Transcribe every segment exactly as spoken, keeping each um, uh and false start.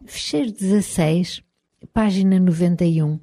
Ficheiro dezasseis, página noventa e um.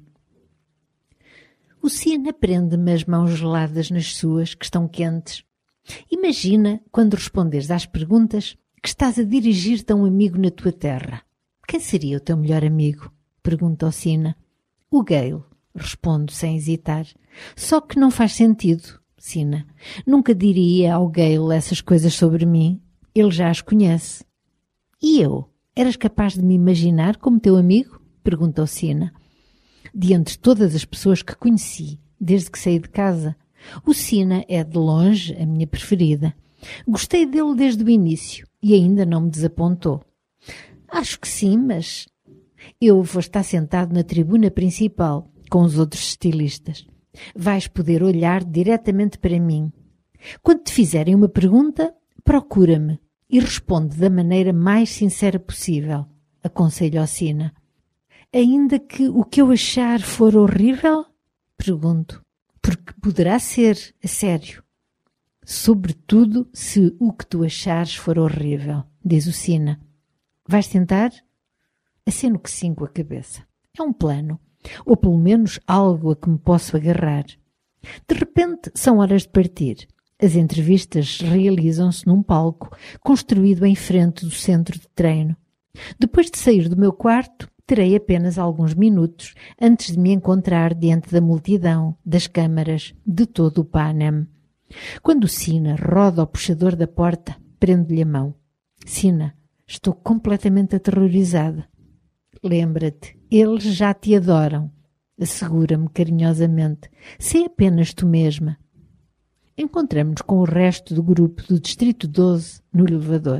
O Sina prende-me as mãos geladas nas suas, que estão quentes. Imagina, quando responderes às perguntas, que estás a dirigir-te a um amigo na tua terra. Quem seria o teu melhor amigo? Pergunta o Sina. O Gale, respondo sem hesitar. Só que não faz sentido, Sina. Nunca diria ao Gale essas coisas sobre mim. Ele já as conhece. E eu? Eras capaz de me imaginar como teu amigo? Pergunta o Sina. Diante de todas as pessoas que conheci, desde que saí de casa, o Sina é de longe a minha preferida. Gostei dele desde o início e ainda não me desapontou. Acho que sim, mas eu vou estar sentado na tribuna principal com os outros estilistas. Vais poder olhar diretamente para mim. Quando te fizerem uma pergunta, procura-me e responde da maneira mais sincera possível, aconselho ao Sina. Ainda que o que eu achar for horrível? Pergunto. Porque poderá ser, a sério. Sobretudo se o que tu achares for horrível, diz o Sina. Vais tentar? Aceno que sim com a cabeça. É um plano, ou pelo menos algo a que me posso agarrar. De repente são horas de partir. As entrevistas realizam-se num palco construído em frente do centro de treino. Depois de sair do meu quarto, terei apenas alguns minutos antes de me encontrar diante da multidão, das câmaras, de todo o Panem. Quando o Sina roda ao puxador da porta, prendo-lhe a mão. Sina, estou completamente aterrorizada. Lembra-te, eles já te adoram. Assegura-me carinhosamente. Sê apenas tu mesma. Encontramos-nos com o resto do grupo do Distrito doze no elevador.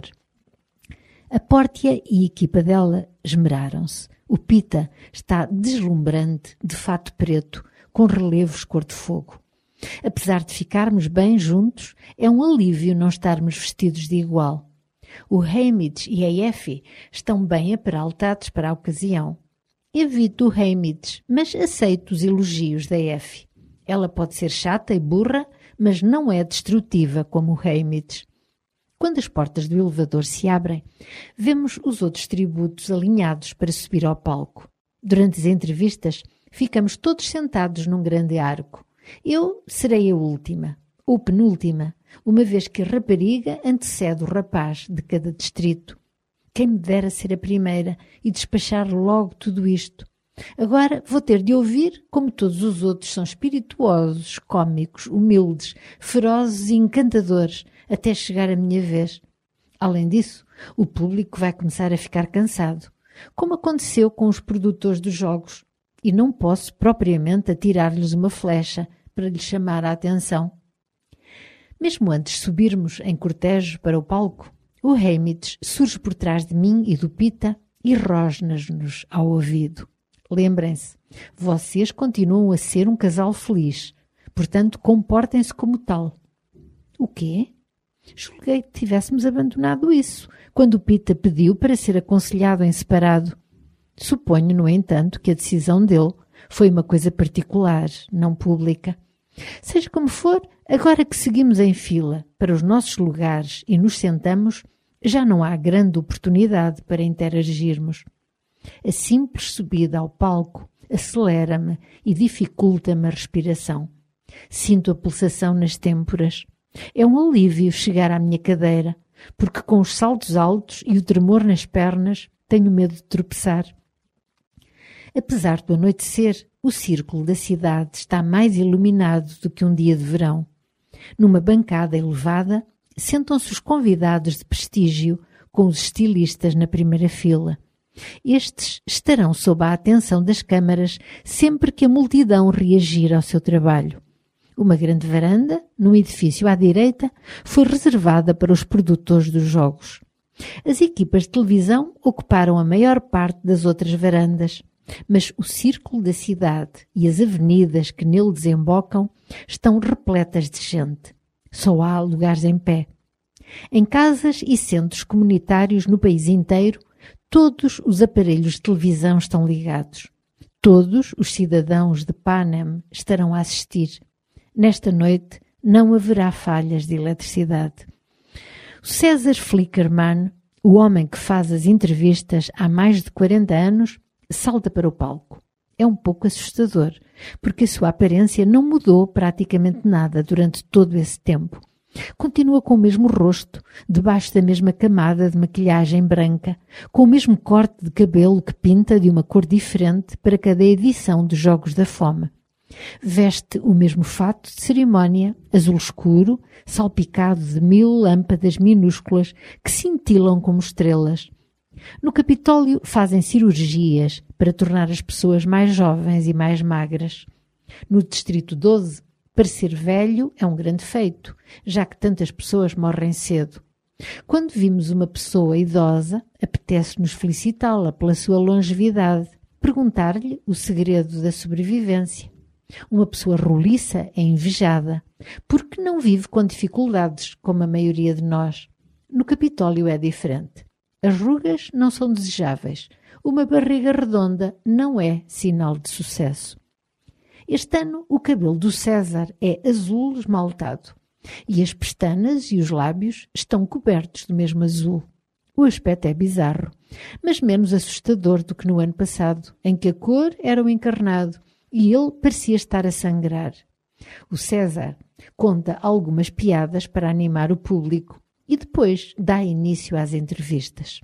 A Pórtia e a equipa dela esmeraram-se. O Pita está deslumbrante, de fato preto, com relevos cor-de-fogo. Apesar de ficarmos bem juntos, é um alívio não estarmos vestidos de igual. O Hamids e a Effie estão bem aperaltados para a ocasião. Evito o Hamids, mas aceito os elogios da Effie. Ela pode ser chata e burra, mas não é destrutiva como o Hamids. Quando as portas do elevador se abrem, vemos os outros tributos alinhados para subir ao palco. Durante as entrevistas, ficamos todos sentados num grande arco. Eu serei a última, ou penúltima, uma vez que a rapariga antecede o rapaz de cada distrito. Quem me dera ser a primeira e despachar logo tudo isto. Agora vou ter de ouvir como todos os outros são espirituosos, cômicos, humildes, ferozes e encantadores, até chegar a minha vez. Além disso, o público vai começar a ficar cansado, como aconteceu com os produtores dos jogos, e não posso propriamente atirar-lhes uma flecha para lhes chamar a atenção. Mesmo antes de subirmos em cortejo para o palco, o Hamids surge por trás de mim e do Pita e rosna-nos ao ouvido. Lembrem-se, vocês continuam a ser um casal feliz, portanto comportem-se como tal. O quê? Julguei que tivéssemos abandonado isso, quando o Pita pediu para ser aconselhado em separado. Suponho, no entanto, que a decisão dele foi uma coisa particular, não pública. Seja como for, agora que seguimos em fila para os nossos lugares e nos sentamos, já não há grande oportunidade para interagirmos. A simples subida ao palco acelera-me e dificulta-me a respiração. Sinto a pulsação nas têmporas. É um alívio chegar à minha cadeira, porque com os saltos altos e o tremor nas pernas tenho medo de tropeçar. Apesar do anoitecer, o círculo da cidade está mais iluminado do que um dia de verão. Numa bancada elevada, sentam-se os convidados de prestígio com os estilistas na primeira fila. Estes estarão sob a atenção das câmaras sempre que a multidão reagir ao seu trabalho. Uma grande varanda, num edifício à direita, foi reservada para os produtores dos jogos. As equipas de televisão ocuparam a maior parte das outras varandas, mas o círculo da cidade e as avenidas que nele desembocam estão repletas de gente. Só há lugares em pé. Em casas e centros comunitários no país inteiro, todos os aparelhos de televisão estão ligados. Todos os cidadãos de Panem estarão a assistir. Nesta noite não haverá falhas de eletricidade. O César Flickerman, O homem que faz as entrevistas há mais de quarenta anos salta para o palco. É um pouco assustador, porque a sua aparência não mudou praticamente nada durante todo esse tempo. Continua com o mesmo rosto, debaixo da mesma camada de maquilhagem branca, com o mesmo corte de cabelo que pinta de uma cor diferente para cada edição dos Jogos da Fome. Veste o mesmo fato de cerimónia, azul escuro, salpicado de mil lâmpadas minúsculas que cintilam como estrelas. No Capitólio fazem cirurgias para tornar as pessoas mais jovens e mais magras. No Distrito doze, parecer velho é um grande feito, já que tantas pessoas morrem cedo. Quando vimos uma pessoa idosa, apetece-nos felicitá-la pela sua longevidade, perguntar-lhe o segredo da sobrevivência. Uma pessoa roliça é invejada, porque não vive com dificuldades, como a maioria de nós. No Capitólio é diferente. As rugas não são desejáveis. Uma barriga redonda não é sinal de sucesso. Este ano, o cabelo do César é azul esmaltado e as pestanas e os lábios estão cobertos do mesmo azul. O aspecto é bizarro, mas menos assustador do que no ano passado, em que a cor era o encarnado e ele parecia estar a sangrar. O César conta algumas piadas para animar o público e depois dá início às entrevistas.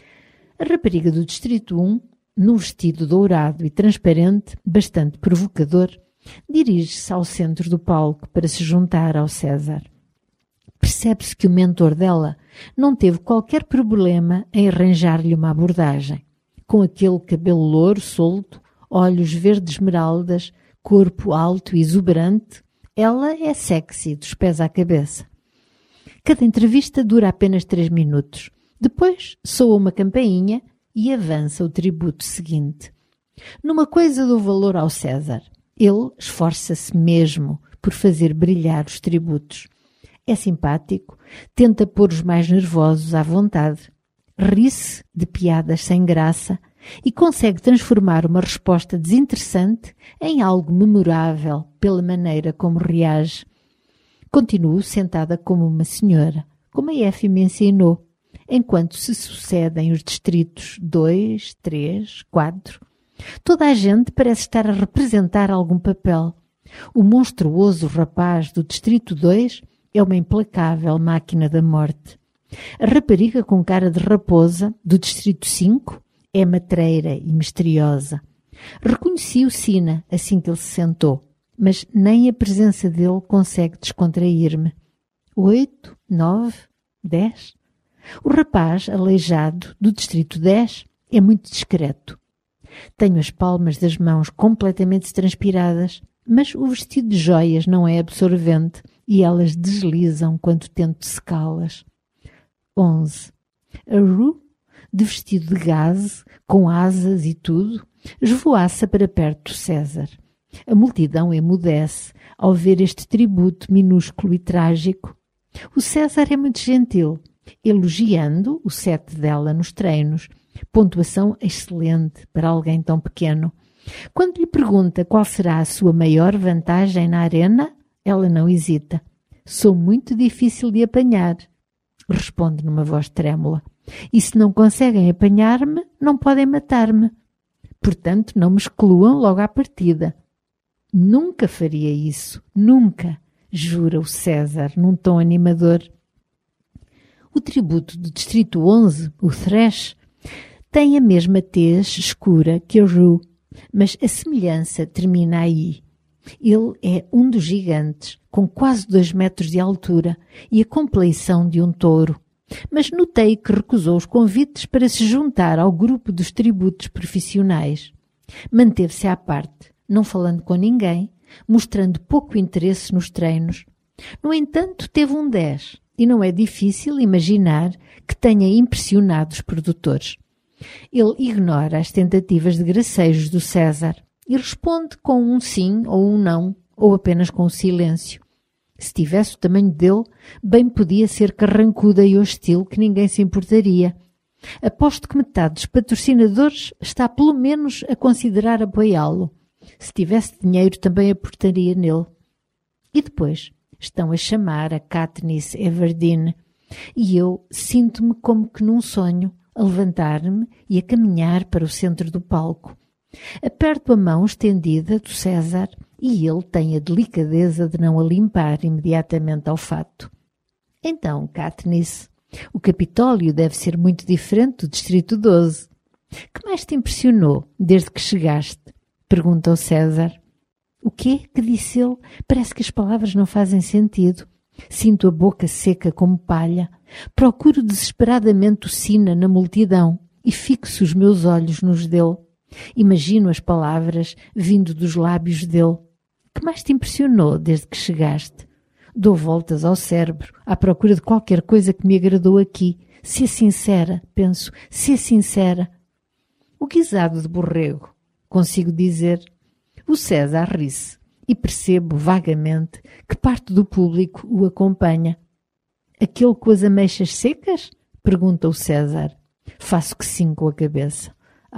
A rapariga do Distrito um, num vestido dourado e transparente, bastante provocador, dirige-se ao centro do palco para se juntar ao César. Percebe-se que o mentor dela não teve qualquer problema em arranjar-lhe uma abordagem. Com aquele cabelo louro solto, olhos verde esmeraldas, corpo alto e exuberante, ela é sexy dos pés à cabeça. Cada entrevista dura apenas três minutos. Depois soa uma campainha e avança o tributo seguinte. Numa coisa dou valor ao César. Ele esforça-se mesmo por fazer brilhar os tributos. É simpático, tenta pôr os mais nervosos à vontade, ri-se de piadas sem graça e consegue transformar uma resposta desinteressante em algo memorável pela maneira como reage. Continuo sentada como uma senhora, como a Effie me ensinou, enquanto se sucedem os distritos dois, três, quatro. Toda a gente parece estar a representar algum papel. O monstruoso rapaz do Distrito dois é uma implacável máquina da morte. A rapariga com cara de raposa do Distrito cinco é matreira e misteriosa. Reconheci o Sina assim que ele se sentou, mas nem a presença dele consegue descontrair-me. Oito, nove, dez... O rapaz aleijado do Distrito dez é muito discreto. Tenho as palmas das mãos completamente transpiradas, mas o vestido de joias não é absorvente e elas deslizam quando tento secá-las. onze. A Rue, de vestido de gaze, com asas e tudo, esvoaça para perto de César. A multidão emudece ao ver este tributo minúsculo e trágico. O César é muito gentil, elogiando o sete dela nos treinos. Pontuação excelente para alguém tão pequeno. Quando lhe pergunta qual será a sua maior vantagem na arena, ela não hesita. Sou muito difícil de apanhar, responde numa voz trêmula. E se não conseguem apanhar-me, não podem matar-me. Portanto, não me excluam logo à partida. Nunca faria isso, nunca, jura o César num tom animador. O tributo do Distrito onze, o Thresh, tem a mesma tez escura que a Rue, mas a semelhança termina aí. Ele é um dos gigantes, com quase dois metros de altura e a compleição de um touro. Mas notei que recusou os convites para se juntar ao grupo dos tributos profissionais. Manteve-se à parte, não falando com ninguém, mostrando pouco interesse nos treinos. No entanto, teve um dez. E não é difícil imaginar que tenha impressionado os produtores. Ele ignora as tentativas de gracejos do César e responde com um sim ou um não, ou apenas com o silêncio. Se tivesse o tamanho dele, bem podia ser carrancuda e hostil que ninguém se importaria. Aposto que metade dos patrocinadores está pelo menos a considerar apoiá-lo. Se tivesse dinheiro também aportaria nele. E depois? Estão a chamar a Katniss Everdeen. E eu sinto-me como que num sonho, a levantar-me e a caminhar para o centro do palco. Aperto a mão estendida do César e ele tem a delicadeza de não a limpar imediatamente ao fato. Então, Katniss, o Capitólio deve ser muito diferente do Distrito doze. Que mais te impressionou desde que chegaste? Pergunta o César. O quê? Que disse ele? Parece que as palavras não fazem sentido. Sinto a boca seca como palha. Procuro desesperadamente o Sina na multidão e fixo os meus olhos nos dele. Imagino as palavras vindo dos lábios dele. Que mais te impressionou desde que chegaste? Dou voltas ao cérebro à procura de qualquer coisa que me agradou aqui. Ser sincera, penso, ser sincera. O guisado de borrego, consigo dizer. O César ri-se e percebo vagamente que parte do público o acompanha. Aquele com as ameixas secas? Pergunta o César. Faço que sim com a cabeça.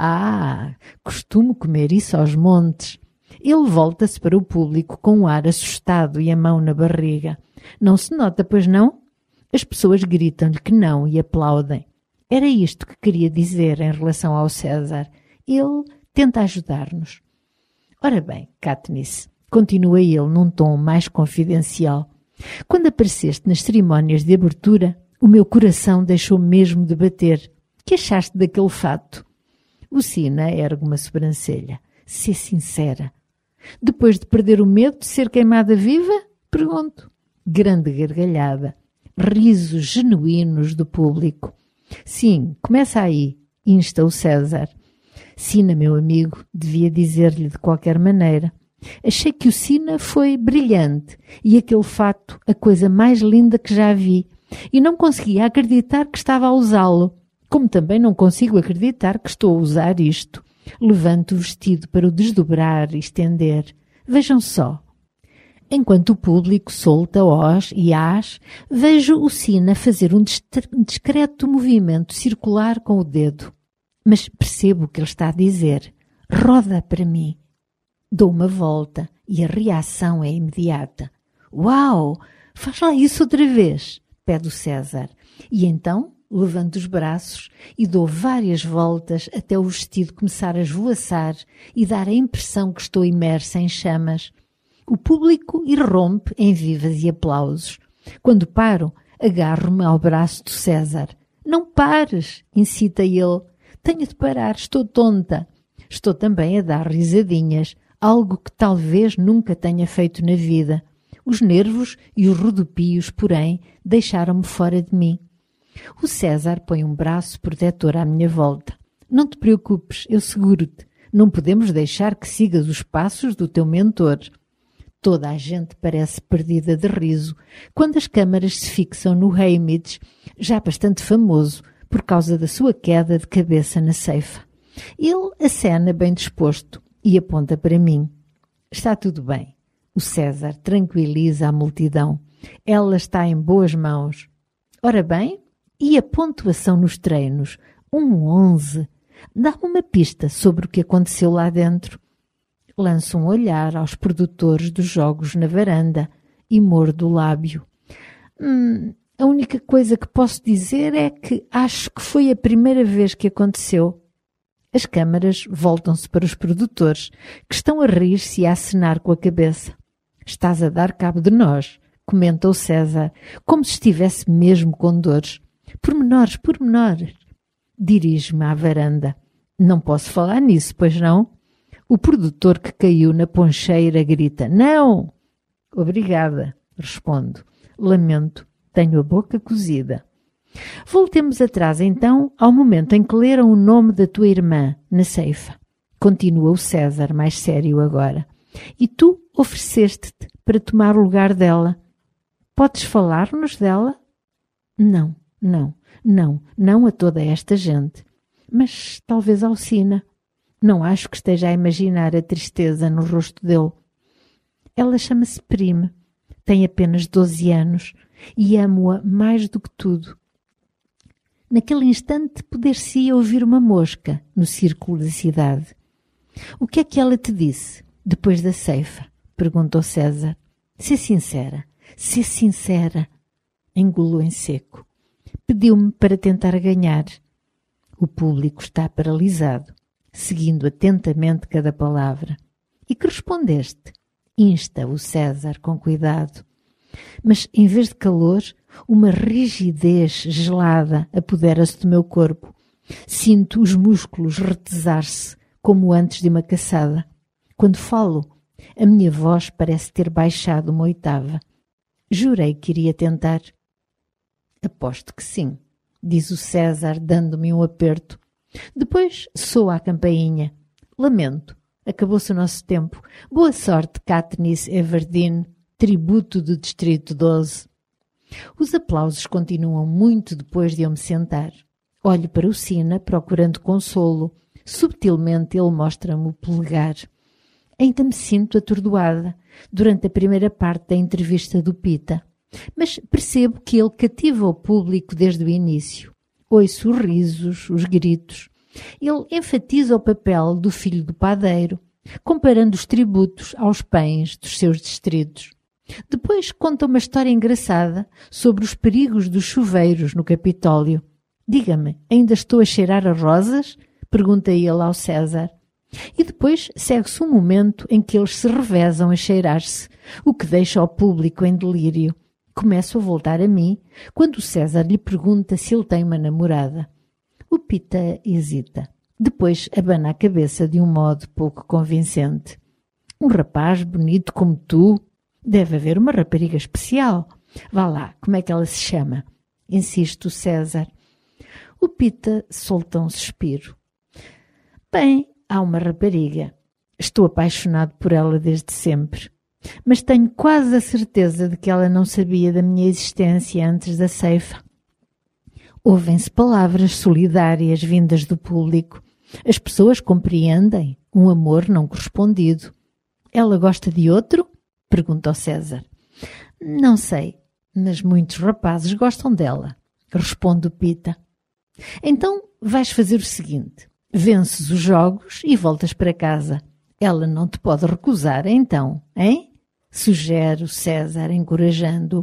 Ah, costumo comer isso aos montes. Ele volta-se para o público com um ar assustado e a mão na barriga. Não se nota, pois não? As pessoas gritam-lhe que não e aplaudem. Era isto que queria dizer em relação ao César. Ele tenta ajudar-nos. Ora bem, Katniss, continua ele num tom mais confidencial. Quando apareceste nas cerimónias de abertura, o meu coração deixou mesmo de bater. Que achaste daquele fato? O Sina ergue uma sobrancelha. Ser sincera. Depois de perder o medo de ser queimada viva? Pergunto. Grande gargalhada. Risos genuínos do público. Sim, começa aí, insta o César. Sina, meu amigo, devia dizer-lhe de qualquer maneira. Achei que o Sina foi brilhante e aquele fato a coisa mais linda que já vi. E não conseguia acreditar que estava a usá-lo. Como também não consigo acreditar que estou a usar isto. Levanto o vestido para o desdobrar e estender. Vejam só. Enquanto o público solta os e as, vejo o Sina fazer um discreto movimento circular com o dedo. Mas percebo o que ele está a dizer. Roda para mim. Dou uma volta e a reação é imediata. Uau! Faz lá isso outra vez, pede o César. E então levanto os braços e dou várias voltas até o vestido começar a esvoaçar e dar a impressão que estou imersa em chamas. O público irrompe em vivas e aplausos. Quando paro, agarro-me ao braço do César. Não pares, incita ele. Tenho de parar, estou tonta. Estou também a dar risadinhas, algo que talvez nunca tenha feito na vida. Os nervos e os rodopios, porém, deixaram-me fora de mim. O César põe um braço protetor à minha volta. Não te preocupes, eu seguro-te. Não podemos deixar que sigas os passos do teu mentor. Toda a gente parece perdida de riso quando as câmaras se fixam no Haymitch, já bastante famoso por causa da sua queda de cabeça na ceifa. Ele acena bem disposto e aponta para mim. Está tudo bem. O César tranquiliza a multidão. Ela está em boas mãos. Ora bem, e a pontuação nos treinos? Um onze. Dá-me uma pista sobre o que aconteceu lá dentro. Lanço um olhar aos produtores dos jogos na varanda e mordo o lábio. Hum, a única coisa que posso dizer é que acho que foi a primeira vez que aconteceu. As câmaras voltam-se para os produtores, que estão a rir-se e a acenar com a cabeça. Estás a dar cabo de nós, comenta o César, como se estivesse mesmo com dores. Pormenores, pormenores. Dirijo-me à varanda. Não posso falar nisso, pois não? O produtor que caiu na poncheira grita, não! Obrigada, respondo. Lamento, tenho a boca cozida. Voltemos atrás então ao momento em que leram o nome da tua irmã na ceifa. Continua o César, mais sério agora. E tu ofereceste-te para tomar o lugar dela. Podes falar-nos dela? Não, não, não, não a toda esta gente. Mas talvez ao Sina. Não acho que esteja a imaginar a tristeza no rosto dele. Ela chama-se Prime, tem apenas doze anos e amo-a mais do que tudo. Naquele instante poder-se-ia ouvir uma mosca no círculo da cidade. O que é que ela te disse depois da ceifa? Perguntou César. Sê sincera, sê sincera. Engulo em seco. Pediu-me para tentar ganhar. O público está paralisado, seguindo atentamente cada palavra. E que respondeste? Insta o César com cuidado. Mas, em vez de calor, uma rigidez gelada apodera-se do meu corpo. Sinto os músculos retesar-se, como antes de uma caçada. Quando falo, a minha voz parece ter baixado uma oitava. Jurei que iria tentar. Aposto que sim, diz o César, dando-me um aperto. Depois soa a campainha. Lamento, acabou-se o nosso tempo. Boa sorte, Katniss Everdeen, tributo do Distrito doze. Os aplausos continuam muito depois de eu me sentar. Olho para o Sina, procurando consolo. Subtilmente ele mostra-me o polegar. Ainda me sinto atordoada durante a primeira parte da entrevista do Pita, mas percebo que ele cativa o público desde o início. Ouço os risos, os gritos. Ele enfatiza o papel do filho do padeiro, comparando os tributos aos pães dos seus distritos. Depois conta uma história engraçada sobre os perigos dos chuveiros no Capitólio. Diga-me, ainda estou a cheirar a rosas? Pergunta ele ao César. E depois segue-se um momento em que eles se revezam a cheirar-se, o que deixa o público em delírio. Começo a voltar a mim quando o César lhe pergunta se ele tem uma namorada. O Pita hesita. Depois abana a cabeça de um modo pouco convincente. Um rapaz bonito como tu? Deve haver uma rapariga especial. Vá lá, como é que ela se chama? Insiste o César. O Pita solta um suspiro. Bem, há uma rapariga. Estou apaixonado por ela desde sempre. Mas tenho quase a certeza de que ela não sabia da minha existência antes da ceifa. Ouvem-se palavras solidárias vindas do público. As pessoas compreendem um amor não correspondido. Ela gosta de outro? Pergunta o César. Não sei, mas muitos rapazes gostam dela, responde o Pita. Então vais fazer o seguinte. Vences os jogos e voltas para casa. Ela não te pode recusar, então, hein? Sugere o César, encorajando-o.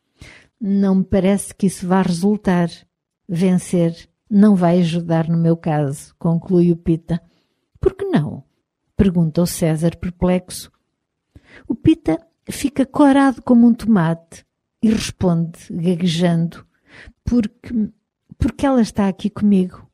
Não me parece que isso vá resultar. Vencer não vai ajudar no meu caso, conclui o Pita. Por que não? Pergunta o César, perplexo. O Pita fica corado como um tomate e responde, gaguejando, porque, porque ela está aqui comigo.